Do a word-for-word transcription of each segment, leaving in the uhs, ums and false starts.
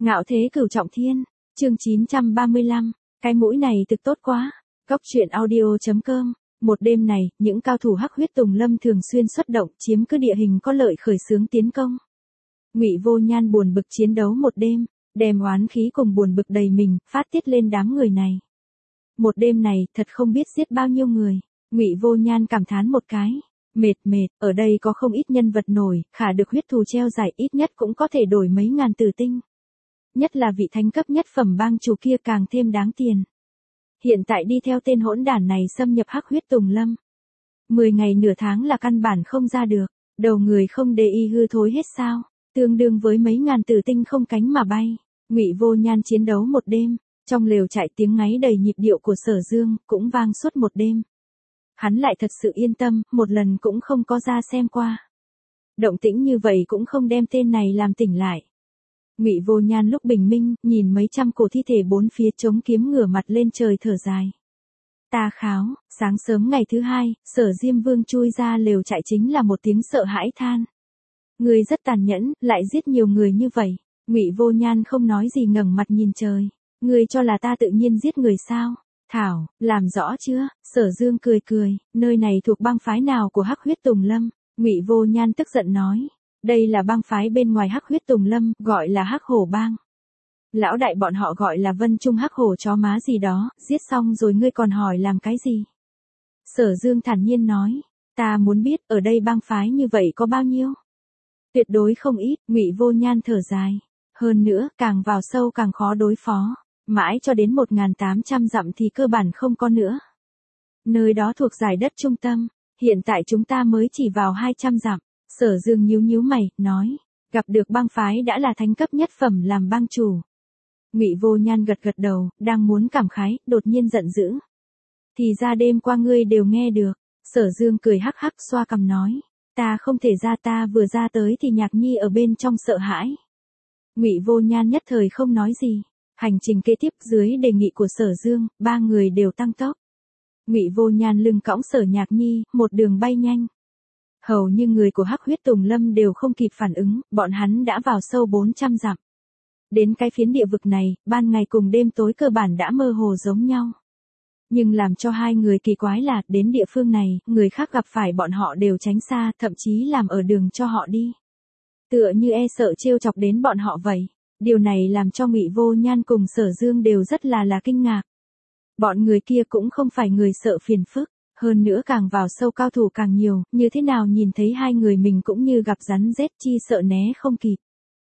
Ngạo thế cửu trọng thiên, chương chín trăm ba mươi lăm, cái mũi này thực tốt quá. Góc truyện audio.com. Một đêm này, những cao thủ Hắc Huyết Tùng Lâm thường xuyên xuất động, chiếm cứ địa hình có lợi khởi xướng tiến công. Ngụy Vô Nhan buồn bực chiến đấu một đêm, đem oán khí cùng buồn bực đầy mình, phát tiết lên đám người này. Một đêm này, thật không biết giết bao nhiêu người. Ngụy Vô Nhan cảm thán một cái, mệt mệt, ở đây có không ít nhân vật nổi, khả được huyết thù treo giải ít nhất cũng có thể đổi mấy ngàn tử tinh. Nhất là vị thánh cấp nhất phẩm bang chủ kia càng thêm đáng tiền. Hiện tại đi theo tên hỗn đản này xâm nhập Hắc Huyết Tùng Lâm. Mười ngày nửa tháng là căn bản không ra được, đầu người không để y hư thối hết sao, tương đương với mấy ngàn tử tinh không cánh mà bay. Ngụy Vô Nhan chiến đấu một đêm, trong lều trại tiếng ngáy đầy nhịp điệu của Sở Dương cũng vang suốt một đêm. Hắn lại thật sự yên tâm, một lần cũng không có ra xem qua. Động tĩnh như vậy cũng không đem tên này làm tỉnh lại. Ngụy Vô Nhan lúc bình minh, nhìn mấy trăm cổ thi thể bốn phía chống kiếm ngửa mặt lên trời thở dài. Ta kháo, sáng sớm ngày thứ hai, Sở Diêm Vương chui ra lều trại chính là một tiếng sợ hãi than. Người rất tàn nhẫn, lại giết nhiều người như vậy. Ngụy Vô Nhan không nói gì ngẩng mặt nhìn trời. Người cho là ta tự nhiên giết người sao? Thảo, làm rõ chưa? Sở Dương cười cười, nơi này thuộc bang phái nào của Hắc Huyết Tùng Lâm? Ngụy Vô Nhan tức giận nói. Đây là bang phái bên ngoài Hắc Huyết Tùng Lâm, gọi là Hắc Hổ Bang. Lão đại bọn họ gọi là Vân Trung Hắc Hổ chó má gì đó, giết xong rồi ngươi còn hỏi làm cái gì? Sở Dương thản nhiên nói, ta muốn biết ở đây bang phái như vậy có bao nhiêu? Tuyệt đối không ít. Ngụy Vô Nhan thở dài. Hơn nữa, càng vào sâu càng khó đối phó. Mãi cho đến một nghìn tám trăm dặm thì cơ bản không có nữa. Nơi đó thuộc giải đất trung tâm, hiện tại chúng ta mới chỉ vào hai trăm dặm. Sở Dương nhíu nhíu mày, nói, gặp được bang phái đã là thánh cấp nhất phẩm làm bang chủ. Ngụy Vô Nhan gật gật đầu, đang muốn cảm khái, đột nhiên giận dữ. Thì ra đêm qua ngươi đều nghe được. Sở Dương cười hắc hắc xoa cằm nói, ta không thể ra, ta vừa ra tới thì Nhạc Nhi ở bên trong sợ hãi. Ngụy Vô Nhan nhất thời không nói gì. Hành trình kế tiếp dưới đề nghị của Sở Dương, ba người đều tăng tốc. Ngụy Vô Nhan lưng cõng Sở Nhạc Nhi, một đường bay nhanh. Hầu như người của Hắc Huyết Tùng Lâm đều không kịp phản ứng, bọn hắn đã vào sâu bốn trăm dặm. Đến cái phiến địa vực này, ban ngày cùng đêm tối cơ bản đã mơ hồ giống nhau. Nhưng làm cho hai người kỳ quái là, đến địa phương này, người khác gặp phải bọn họ đều tránh xa, thậm chí làm ở đường cho họ đi. Tựa như e sợ trêu chọc đến bọn họ vậy. Điều này làm cho Ngụy Vô Nhan cùng Sở Dương đều rất là là kinh ngạc. Bọn người kia cũng không phải người sợ phiền phức, hơn nữa càng vào sâu cao thủ càng nhiều, như thế nào nhìn thấy hai người mình cũng như gặp rắn rết chi sợ né không kịp.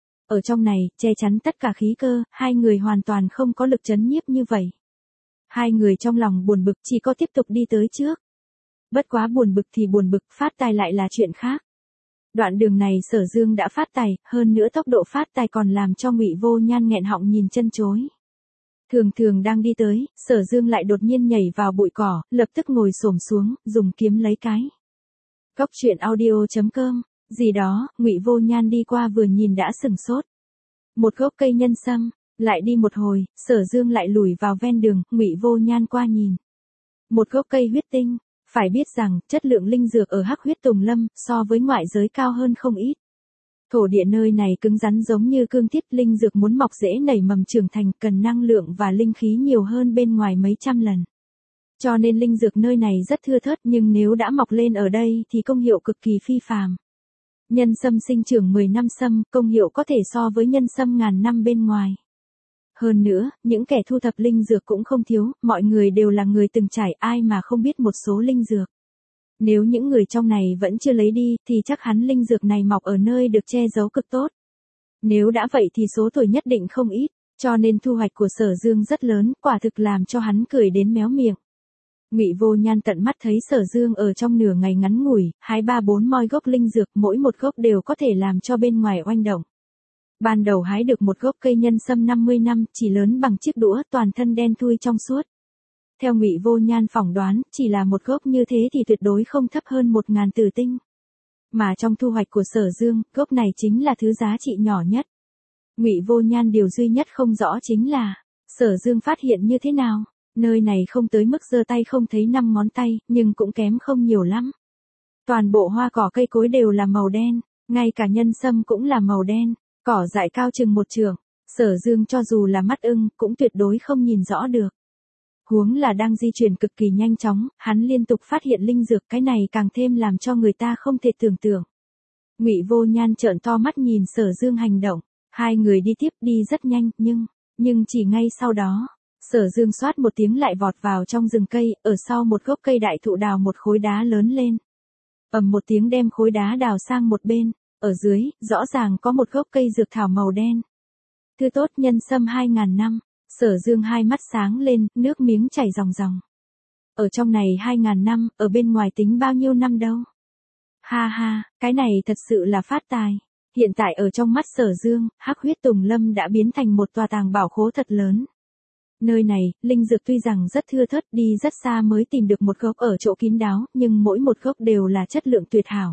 Ở trong này, che chắn tất cả khí cơ, hai người hoàn toàn không có lực chấn nhiếp như vậy. Hai người trong lòng buồn bực chỉ có tiếp tục đi tới trước. Bất quá buồn bực thì buồn bực, phát tài lại là chuyện khác. Đoạn đường này Sở Dương đã phát tài, hơn nữa tốc độ phát tài còn làm cho Ngụy Vô Nhan nghẹn họng nhìn chân chối. Thường thường đang đi tới, Sở Dương lại đột nhiên nhảy vào bụi cỏ, lập tức ngồi xổm xuống, dùng kiếm lấy cái. Góc truyện audio.com, gì đó, Ngụy Vô Nhan đi qua vừa nhìn đã sửng sốt. Một gốc cây nhân sâm, lại đi một hồi, Sở Dương lại lùi vào ven đường, Ngụy Vô Nhan qua nhìn. Một gốc cây huyết tinh. Phải biết rằng, chất lượng linh dược ở Hắc Huyết Tùng Lâm, so với ngoại giới cao hơn không ít. Thổ địa nơi này cứng rắn giống như cương thiết, linh dược muốn mọc dễ nảy mầm trưởng thành, cần năng lượng và linh khí nhiều hơn bên ngoài mấy trăm lần. Cho nên linh dược nơi này rất thưa thớt, nhưng nếu đã mọc lên ở đây thì công hiệu cực kỳ phi phàm. Nhân sâm sinh trưởng mười năm sâm, công hiệu có thể so với nhân sâm ngàn năm bên ngoài. Hơn nữa, những kẻ thu thập linh dược cũng không thiếu, mọi người đều là người từng trải, ai mà không biết một số linh dược. Nếu những người trong này vẫn chưa lấy đi, thì chắc hẳn linh dược này mọc ở nơi được che giấu cực tốt. Nếu đã vậy thì số tuổi nhất định không ít, cho nên thu hoạch của Sở Dương rất lớn, quả thực làm cho hắn cười đến méo miệng. Ngụy Vô Nhan tận mắt thấy Sở Dương ở trong nửa ngày ngắn ngủi, hái ba bốn moi gốc linh dược, mỗi một gốc đều có thể làm cho bên ngoài oanh động. Ban đầu hái được một gốc cây nhân sâm năm mươi năm, chỉ lớn bằng chiếc đũa, toàn thân đen thui trong suốt. Theo Ngụy Vô Nhan phỏng đoán, chỉ là một gốc như thế thì tuyệt đối không thấp hơn một ngàn tử tinh. Mà trong thu hoạch của Sở Dương, gốc này chính là thứ giá trị nhỏ nhất. Ngụy Vô Nhan điều duy nhất không rõ chính là, Sở Dương phát hiện như thế nào, nơi này không tới mức giơ tay không thấy năm ngón tay, nhưng cũng kém không nhiều lắm. Toàn bộ hoa cỏ cây cối đều là màu đen, ngay cả nhân sâm cũng là màu đen. Cỏ dại cao chừng một trượng. Sở Dương cho dù là mắt ưng, cũng tuyệt đối không nhìn rõ được. Huống là đang di chuyển cực kỳ nhanh chóng, hắn liên tục phát hiện linh dược, cái này càng thêm làm cho người ta không thể tưởng tượng. Ngụy Vô Nhan trợn to mắt nhìn Sở Dương hành động, hai người đi tiếp đi rất nhanh, nhưng, nhưng chỉ ngay sau đó, Sở Dương xoát một tiếng lại vọt vào trong rừng cây, ở sau một gốc cây đại thụ đào một khối đá lớn lên. Ầm một tiếng đem khối đá đào sang một bên, ở dưới, rõ ràng có một gốc cây dược thảo màu đen. Thứ tốt nhân sâm hai ngàn năm, Sở Dương hai mắt sáng lên, nước miếng chảy ròng ròng. Ở trong này hai ngàn năm, ở bên ngoài tính bao nhiêu năm đâu. Ha ha, cái này thật sự là phát tài. Hiện tại ở trong mắt Sở Dương, Hắc Huyết Tùng Lâm đã biến thành một tòa tàng bảo khố thật lớn. Nơi này, linh dược tuy rằng rất thưa thớt, đi rất xa mới tìm được một gốc ở chỗ kín đáo, nhưng mỗi một gốc đều là chất lượng tuyệt hảo.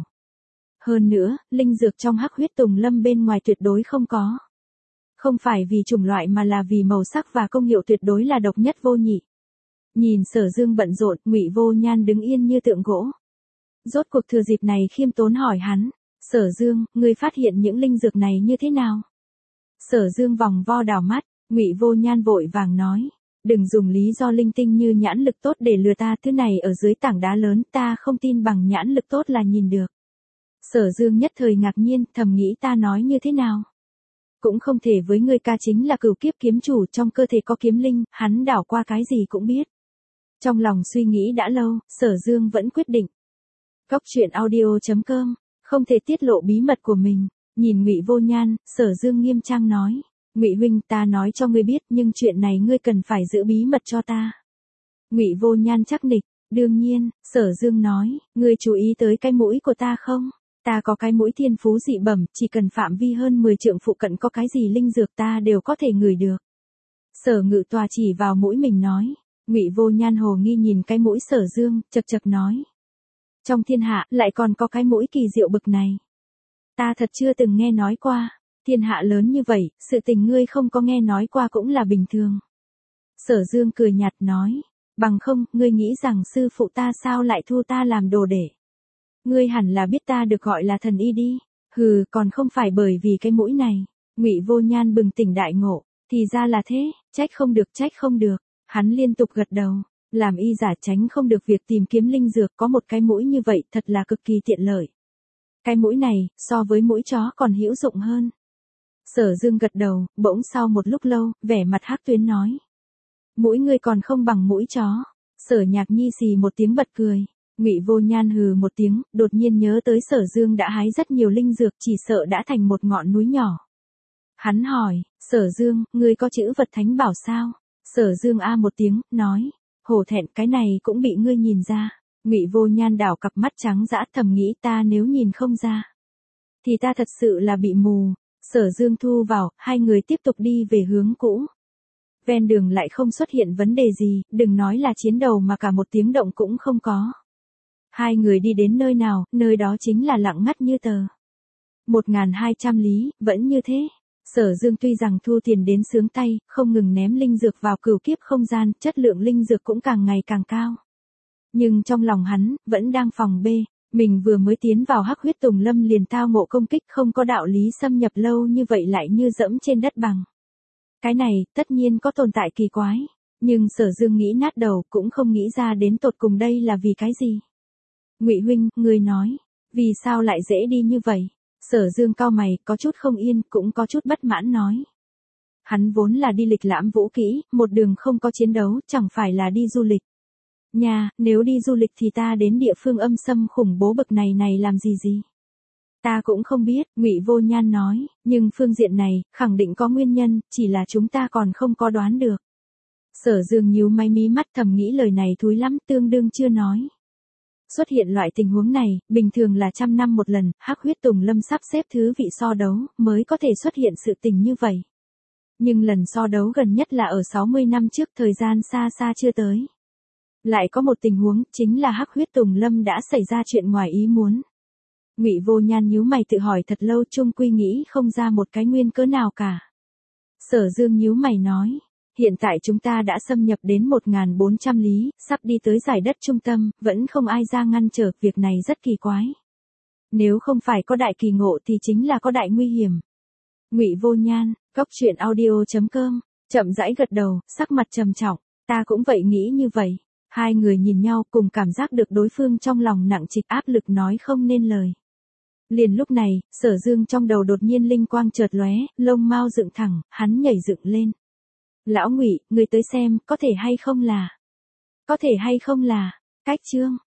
Hơn nữa, linh dược trong Hắc Huyết Tùng Lâm bên ngoài tuyệt đối không có. Không phải vì chủng loại mà là vì màu sắc và công hiệu tuyệt đối là độc nhất vô nhị. Nhìn Sở Dương bận rộn, Ngụy Vô Nhan đứng yên như tượng gỗ. Rốt cuộc thừa dịp này khiêm tốn hỏi hắn, Sở Dương, ngươi phát hiện những linh dược này như thế nào? Sở Dương vòng vo đảo mắt, Ngụy Vô Nhan vội vàng nói, đừng dùng lý do linh tinh như nhãn lực tốt để lừa ta, thứ này ở dưới tảng đá lớn, ta không tin bằng nhãn lực tốt là nhìn được. Sở Dương nhất thời ngạc nhiên, thầm nghĩ ta nói như thế nào? Cũng không thể với ngươi, ca chính là cửu kiếp kiếm chủ, trong cơ thể có kiếm linh, hắn đảo qua cái gì cũng biết. Trong lòng suy nghĩ đã lâu, Sở Dương vẫn quyết định. Cóc truyện audio chấm com, không thể tiết lộ bí mật của mình. Nhìn Ngụy Vô Nhan, Sở Dương nghiêm trang nói, Ngụy huynh, ta nói cho ngươi biết, nhưng chuyện này ngươi cần phải giữ bí mật cho ta. Ngụy Vô Nhan chắc nịch, đương nhiên. Sở Dương nói, ngươi chú ý tới cái mũi của ta không? Ta có cái mũi thiên phú dị bẩm, chỉ cần phạm vi hơn mười trượng phụ cận có cái gì linh dược ta đều có thể ngửi được. Sở Ngự Tòa chỉ vào mũi mình nói. Ngụy Vô Nhan hồ nghi nhìn cái mũi Sở Dương, chật chật nói, trong thiên hạ lại còn có cái mũi kỳ diệu bực này. Ta thật chưa từng nghe nói qua. Thiên hạ lớn như vậy, sự tình ngươi không có nghe nói qua cũng là bình thường. Sở Dương cười nhạt nói, bằng không, ngươi nghĩ rằng sư phụ ta sao lại thu ta làm đồ đệ? Ngươi hẳn là biết ta được gọi là thần y đi. Hừ, còn không phải bởi vì cái mũi này. Ngụy Vô Nhan bừng tỉnh đại ngộ, thì ra là thế, trách không được, trách không được. Hắn liên tục gật đầu, làm y giả tránh không được việc tìm kiếm linh dược, có một cái mũi như vậy thật là cực kỳ tiện lợi. Cái mũi này, so với mũi chó còn hữu dụng hơn. Sở Dương gật đầu, bỗng sau một lúc lâu, vẻ mặt Hắc Tuyến nói, mũi ngươi còn không bằng mũi chó. Sở Nhạc Nhi xì một tiếng bật cười. Ngụy Vô Nhan hừ một tiếng, đột nhiên nhớ tới Sở Dương đã hái rất nhiều linh dược, chỉ sợ đã thành một ngọn núi nhỏ. Hắn hỏi, Sở Dương, ngươi có chữ vật thánh bảo sao? Sở Dương a một tiếng, nói, hổ thẹn, cái này cũng bị ngươi nhìn ra. Ngụy Vô Nhan đảo cặp mắt trắng dã, thầm nghĩ ta nếu nhìn không ra, thì ta thật sự là bị mù. Sở Dương thu vào, hai người tiếp tục đi về hướng cũ. Ven đường lại không xuất hiện vấn đề gì, đừng nói là chiến đấu mà cả một tiếng động cũng không có. Hai người đi đến nơi nào, nơi đó chính là lặng ngắt như tờ. Một ngàn hai trăm lý, vẫn như thế. Sở Dương tuy rằng thu tiền đến sướng tay, không ngừng ném linh dược vào cửu kiếp không gian, chất lượng linh dược cũng càng ngày càng cao. Nhưng trong lòng hắn, vẫn đang phòng bê, mình vừa mới tiến vào Hắc Huyết Tùng Lâm liền tao ngộ công kích, không có đạo lý xâm nhập lâu như vậy lại như dẫm trên đất bằng. Cái này, tất nhiên có tồn tại kỳ quái. Nhưng Sở Dương nghĩ nát đầu, cũng không nghĩ ra đến tột cùng đây là vì cái gì. Ngụy huynh, ngươi nói, vì sao lại dễ đi như vậy? Sở Dương cau mày, có chút không yên, cũng có chút bất mãn nói. Hắn vốn là đi lịch lãm vũ kỹ, một đường không có chiến đấu, chẳng phải là đi du lịch. Nha, nếu đi du lịch thì ta đến địa phương âm xâm khủng bố bậc này này làm gì gì? Ta cũng không biết, Ngụy Vô Nhan nói, nhưng phương diện này, khẳng định có nguyên nhân, chỉ là chúng ta còn không có đoán được. Sở Dương nhíu mày mí mắt, thầm nghĩ lời này thúi lắm, tương đương chưa nói. Xuất hiện loại tình huống này, bình thường là trăm năm một lần, Hắc Huyết Tùng Lâm sắp xếp thứ vị so đấu, mới có thể xuất hiện sự tình như vậy. Nhưng lần so đấu gần nhất là ở sáu mươi năm trước, thời gian xa xa chưa tới. Lại có một tình huống, chính là Hắc Huyết Tùng Lâm đã xảy ra chuyện ngoài ý muốn. Ngụy Vô Nhan nhíu mày tự hỏi thật lâu, chung quy nghĩ không ra một cái nguyên cớ nào cả. Sở Dương nhíu mày nói, hiện tại chúng ta đã xâm nhập đến một nghìn bốn trăm lý, sắp đi tới giải đất trung tâm, vẫn không ai ra ngăn trở, việc này rất kỳ quái. Nếu không phải có đại kỳ ngộ thì chính là có đại nguy hiểm. Ngụy Vô Nhan, Cốc truyện audio chấm com, chậm rãi gật đầu, sắc mặt trầm trọng, ta cũng vậy nghĩ như vậy. Hai người nhìn nhau cùng cảm giác được đối phương trong lòng nặng trịch áp lực nói không nên lời. Liền lúc này, Sở Dương trong đầu đột nhiên linh quang chợt lóe, lông mao dựng thẳng, hắn nhảy dựng lên. Lão Ngụy, người tới xem, có thể hay không là? Có thể hay không là? Cách chương